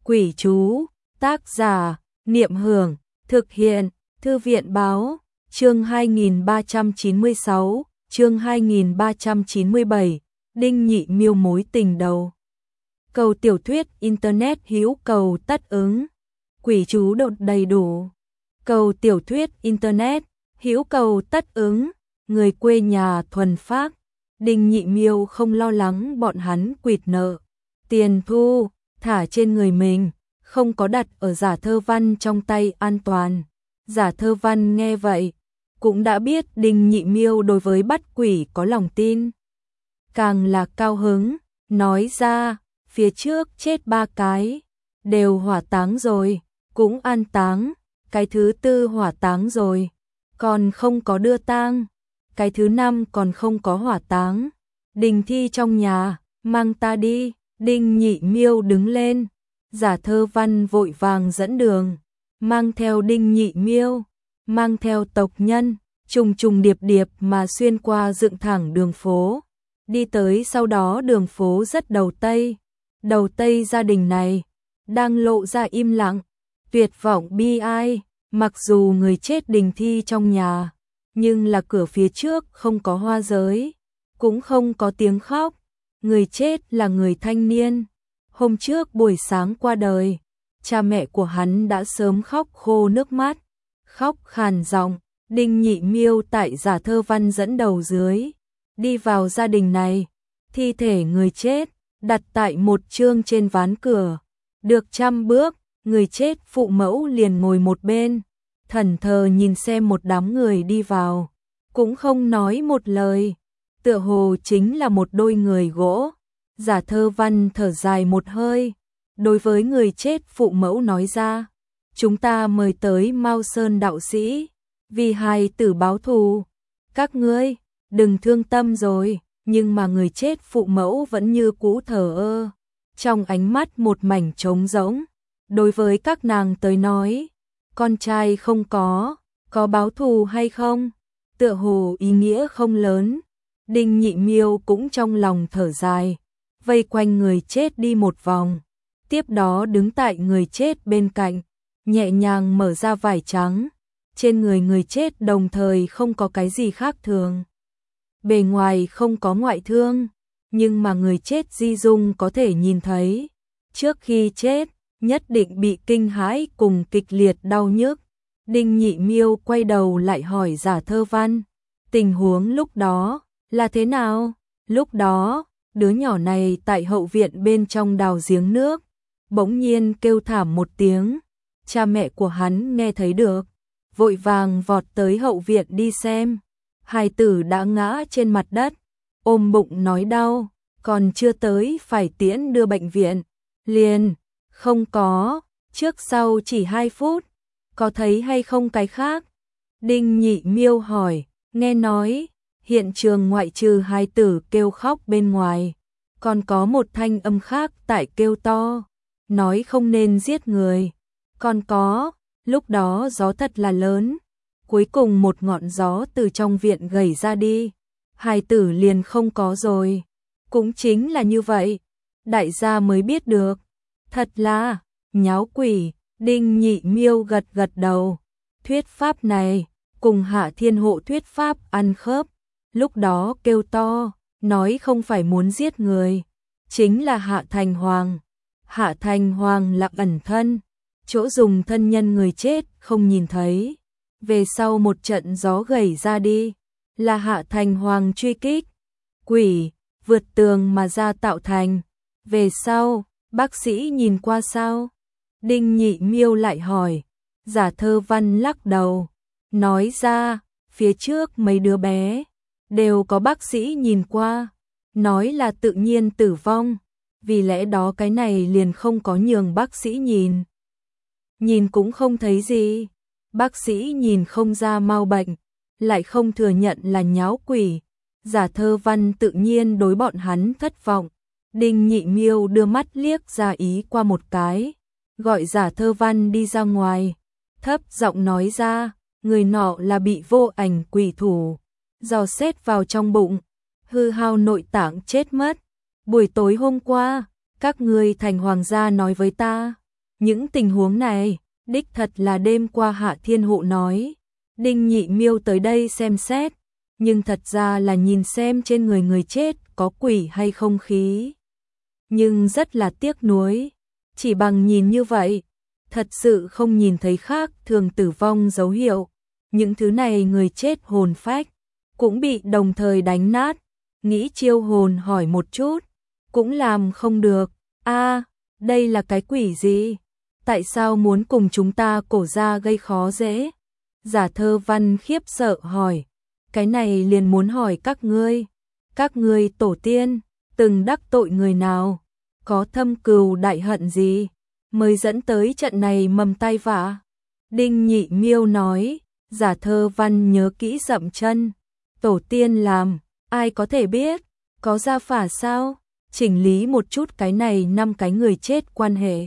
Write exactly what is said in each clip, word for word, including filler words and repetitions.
Quỷ chú, tác giả, Niệm Hưởng, thực hiện, Thư viện báo, chương hai nghìn ba trăm chín mươi sáu, chương hai nghìn ba trăm chín mươi bảy, Đinh Nhị Miêu mối tình đầu. Cầu tiểu thuyết Internet hữu cầu tất ứng, quỷ chú đột đầy đủ. Cầu tiểu thuyết Internet, hữu cầu tất ứng, người quê nhà thuần phác. Đinh Nhị Miêu không lo lắng bọn hắn quỵt nợ. Tiền thu, thả trên người mình, không có đặt ở Giả Thơ Văn trong tay an toàn. Giả Thơ Văn nghe vậy, cũng đã biết Đinh Nhị Miêu đối với bắt quỷ có lòng tin. Càng là cao hứng, nói ra, phía trước chết ba cái, đều hỏa táng rồi, cũng an táng, cái thứ tư hỏa táng rồi, còn không có đưa tang, cái thứ năm còn không có hỏa táng. Đình thi trong nhà, mang ta đi. Đinh Nhị Miêu đứng lên, Giả Thơ Văn vội vàng dẫn đường, mang theo Đinh Nhị Miêu, mang theo tộc nhân, trùng trùng điệp điệp mà xuyên qua dựng thẳng đường phố. Đi tới sau đó đường phố rất đầu Tây, đầu Tây gia đình này, đang lộ ra im lặng, tuyệt vọng bi ai, mặc dù người chết đình thi trong nhà, nhưng là cửa phía trước không có hoa giới, cũng không có tiếng khóc. Người chết là người thanh niên, hôm trước buổi sáng qua đời, cha mẹ của hắn đã sớm khóc khô nước mắt, khóc khàn giọng. Đinh Nhị Miêu tại Giả Thơ Văn dẫn đầu dưới, đi vào gia đình này, thi thể người chết, đặt tại một chương trên ván cửa, được trăm bước, người chết phụ mẫu liền ngồi một bên, thẫn thờ nhìn xem một đám người đi vào, cũng không nói một lời. Tựa hồ chính là một đôi người gỗ. Giả Thơ Văn thở dài một hơi, đối với người chết phụ mẫu nói ra, chúng ta mời tới Mao Sơn đạo sĩ, vì hài tử báo thù, các ngươi đừng thương tâm rồi. Nhưng mà người chết phụ mẫu vẫn như cũ thờ ơ, trong ánh mắt một mảnh trống rỗng. Đối với các nàng tới nói, con trai không có, có báo thù hay không, tựa hồ ý nghĩa không lớn. Đinh Nhị Miêu cũng trong lòng thở dài, vây quanh người chết đi một vòng, tiếp đó đứng tại người chết bên cạnh, nhẹ nhàng mở ra vải trắng, trên người người chết đồng thời không có cái gì khác thường. Bề ngoài không có ngoại thương, nhưng mà người chết di dung có thể nhìn thấy, trước khi chết, nhất định bị kinh hãi cùng kịch liệt đau nhức. Đinh Nhị Miêu quay đầu lại hỏi Giả Thơ Văn, tình huống lúc đó là thế nào? Lúc đó, đứa nhỏ này tại hậu viện bên trong đào giếng nước, bỗng nhiên kêu thảm một tiếng, cha mẹ của hắn nghe thấy được, vội vàng vọt tới hậu viện đi xem, hài tử đã ngã trên mặt đất, ôm bụng nói đau, còn chưa tới phải tiễn đưa bệnh viện, liền, không có, trước sau chỉ hai phút, có thấy hay không cái khác? Đinh Nhị Miêu hỏi, nghe nói, hiện trường ngoại trừ hài tử kêu khóc bên ngoài, còn có một thanh âm khác tại kêu to, nói không nên giết người. Còn có, lúc đó gió thật là lớn, cuối cùng một ngọn gió từ trong viện gầy ra đi, hài tử liền không có rồi. Cũng chính là như vậy, đại gia mới biết được, thật là nháo quỷ. Đinh Nhị Miêu gật gật đầu, thuyết pháp này cùng Hạ Thiên Hộ thuyết pháp ăn khớp. Lúc đó kêu to, nói không phải muốn giết người, chính là Hạ Thành Hoàng. Hạ Thành Hoàng là ẩn thân, chỗ dùng thân nhân người chết không nhìn thấy. Về sau một trận gió gầy ra đi, là Hạ Thành Hoàng truy kích, quỷ, vượt tường mà ra tạo thành. Về sau, bác sĩ nhìn qua sao? Đinh Nhị Miêu lại hỏi. Giả Thơ Văn lắc đầu, nói ra, phía trước mấy đứa bé đều có bác sĩ nhìn qua, nói là tự nhiên tử vong, vì lẽ đó cái này liền không có nhường bác sĩ nhìn. Nhìn cũng không thấy gì, bác sĩ nhìn không ra mau bệnh, lại không thừa nhận là nháo quỷ. Giả Thơ Văn tự nhiên đối bọn hắn thất vọng. Đinh Nhị Miêu đưa mắt liếc ra ý qua một cái, gọi Giả Thơ Văn đi ra ngoài, thấp giọng nói ra, người nọ là bị vô ảnh quỷ thủ dò xét vào trong bụng, hư hao nội tạng chết mất. Buổi tối hôm qua, các ngươi thành hoàng gia nói với ta, Những tình huống này, đích thật là đêm qua Hạ Thiên Hộ nói. Đinh Nhị Miêu tới đây xem xét, nhưng thật ra là nhìn xem trên người người chết có quỷ hay không khí. Nhưng rất là tiếc nuối, chỉ bằng nhìn như vậy, thật sự không nhìn thấy khác thường tử vong dấu hiệu. Những thứ này người chết hồn phách cũng bị đồng thời đánh nát, nghĩ chiêu hồn hỏi một chút, cũng làm không được. A, đây là cái quỷ gì? Tại sao muốn cùng chúng ta Cổ gia gây khó dễ? Giả Thơ Văn khiếp sợ hỏi, cái này liền muốn hỏi các ngươi, các ngươi tổ tiên từng đắc tội người nào, có thâm cừu đại hận gì mới dẫn tới trận này mầm tai vạ? Đinh Nhị Miêu nói. Giả Thơ Văn nhớ kỹ dậm chân, tổ tiên làm, ai có thể biết, có gia phả sao? Chỉnh lý một chút cái này năm cái người chết quan hệ.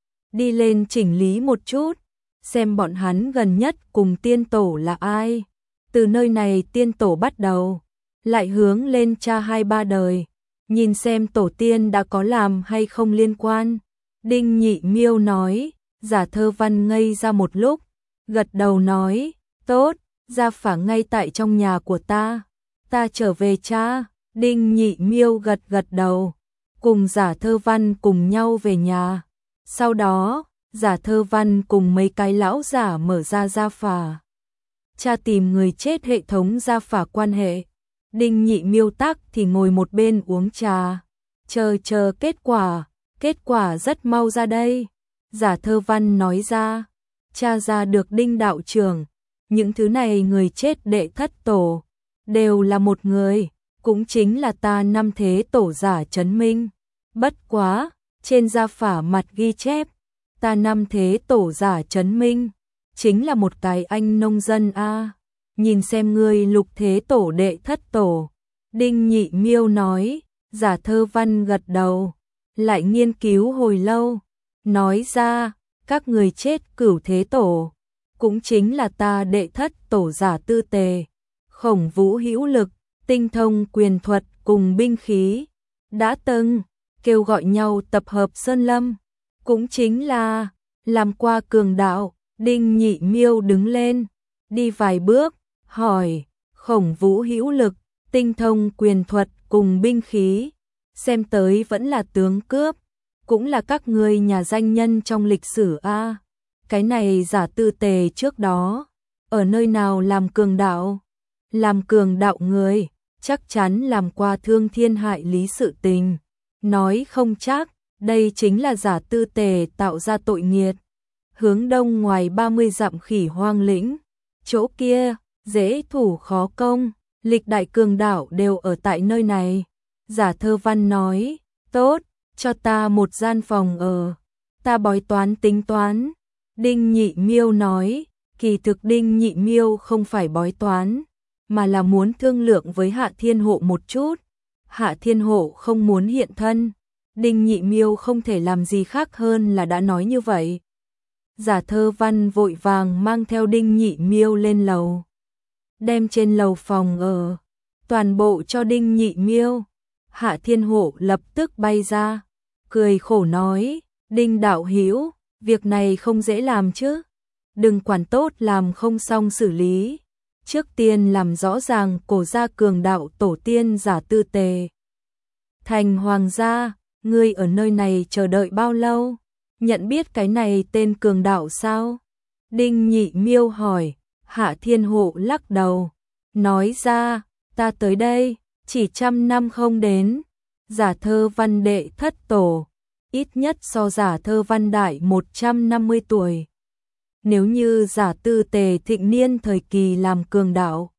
Đi lên chỉnh lý một chút, xem bọn hắn gần nhất cùng tiên tổ là ai. Từ nơi này tiên tổ bắt đầu, lại hướng lên tra hai ba đời, nhìn xem tổ tiên đã có làm hay không liên quan. Đinh Nhị Miêu nói. Giả Thơ Văn ngây ra một lúc, gật đầu nói, tốt, gia phả ngay tại trong nhà của ta, ta trở về cha. Đinh Nhị Miêu gật gật đầu, cùng Giả Thơ Văn cùng nhau về nhà. Sau đó, Giả Thơ Văn cùng mấy cái lão giả mở ra gia phả, cha tìm người chết hệ thống gia phả quan hệ. Đinh Nhị Miêu tắc thì ngồi một bên uống trà, chờ chờ kết quả, kết quả rất mau ra đây. Giả Thơ Văn nói ra, cha ra được Đinh đạo trưởng, những thứ này người chết đệ thất tổ, đều là một người, cũng chính là ta năm thế tổ Giả Chấn Minh. Bất quá, trên gia phả mặt ghi chép, ta năm thế tổ Giả Chấn Minh, chính là một cái anh nông dân a. Nhìn xem ngươi lục thế tổ đệ thất tổ. Đinh Nhị Miêu nói. Giả Thơ Văn gật đầu, lại nghiên cứu hồi lâu, nói ra, các người chết cửu thế tổ, cũng chính là ta đệ thất tổ Giả Tư Tề, Khổng Vũ hữu lực, tinh thông quyền thuật cùng binh khí, đã từng kêu gọi nhau tập hợp Sơn Lâm, cũng chính là làm qua cường đạo. Đinh Nhị Miêu đứng lên, đi vài bước, hỏi, Khổng Vũ hữu lực, tinh thông quyền thuật cùng binh khí, xem tới vẫn là tướng cướp, cũng là các người nhà danh nhân trong lịch sử a. Cái này Giả Tư Tề trước đó ở nơi nào làm cường đạo? Làm cường đạo người, chắc chắn làm qua thương thiên hại lý sự tình. Nói không chắc, đây chính là Giả Tư Tề tạo ra tội nghiệt. Hướng đông ngoài ba mươi dặm Khỉ Hoang lĩnh, chỗ kia dễ thủ khó công, lịch đại cường đạo đều ở tại nơi này. Giả Thơ Văn nói, tốt, cho ta một gian phòng ở, ta bói toán tính toán. Đinh Nhị Miêu nói, kỳ thực Đinh Nhị Miêu không phải bói toán, mà là muốn thương lượng với Hạ Thiên Hộ một chút. Hạ Thiên Hộ không muốn hiện thân, Đinh Nhị Miêu không thể làm gì khác hơn là đã nói như vậy. Giả Thơ Văn vội vàng mang theo Đinh Nhị Miêu lên lầu, đem trên lầu phòng ở toàn bộ cho Đinh Nhị Miêu. Hạ Thiên Hộ lập tức bay ra, cười khổ nói, Đinh đạo hữu, việc này không dễ làm chứ, đừng quản tốt làm không xong xử lý, trước tiên làm rõ ràng Cổ gia cường đạo tổ tiên Giả Tư Tề thành hoàng gia. Ngươi ở nơi này chờ đợi bao lâu? Nhận biết cái này tên cường đạo sao? Đinh Nhị Miêu hỏi. Hạ Thiên Hộ lắc đầu, nói ra, ta tới đây chỉ trăm năm không đến. Giả Thơ Văn đệ thất tổ, ít nhất so Giả Thơ Văn đại một trăm năm mươi tuổi. Nếu như Giả Tư Tề thịnh niên thời kỳ làm cường đạo,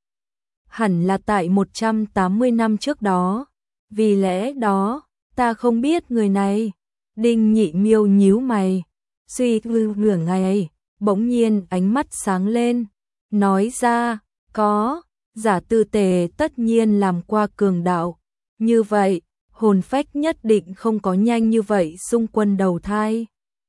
hẳn là tại một trăm tám mươi năm trước đó. Vì lẽ đó, ta không biết người này. Đinh Nhị Miêu nhíu mày, suy tư nửa ngày, bỗng nhiên ánh mắt sáng lên, nói ra, có, Giả Tư Tề tất nhiên làm qua cường đạo, như vậy, hồn phách nhất định không có nhanh như vậy xung quân đầu thai.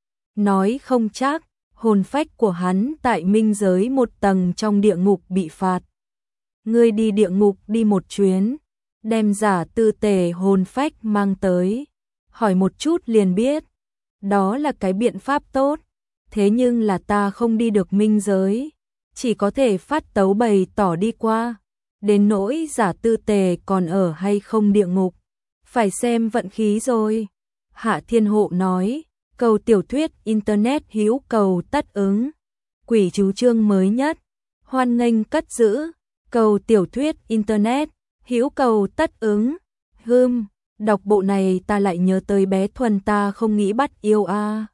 Nói không chắc, hồn phách của hắn tại minh giới một tầng trong địa ngục bị phạt. Ngươi đi địa ngục đi một chuyến, đem Giả Tư Tề hồn phách mang tới, hỏi một chút liền biết. đó là cái biện pháp tốt. Thế nhưng là ta không đi được minh giới, chỉ có thể phát tấu bày tỏ đi qua. Đến nỗi Giả Tư Tề còn ở hay không địa ngục, phải xem vận khí rồi. Hạ Thiên Hộ nói, cầu tiểu thuyết Internet hữu cầu tất ứng. Quỷ chú chương mới nhất, hoan nghênh cất giữ. Cầu tiểu thuyết Internet, hữu cầu tất ứng. Hưm, đọc bộ này ta lại nhớ tới bé Thuần ta không nghĩ bắt yêu a. À.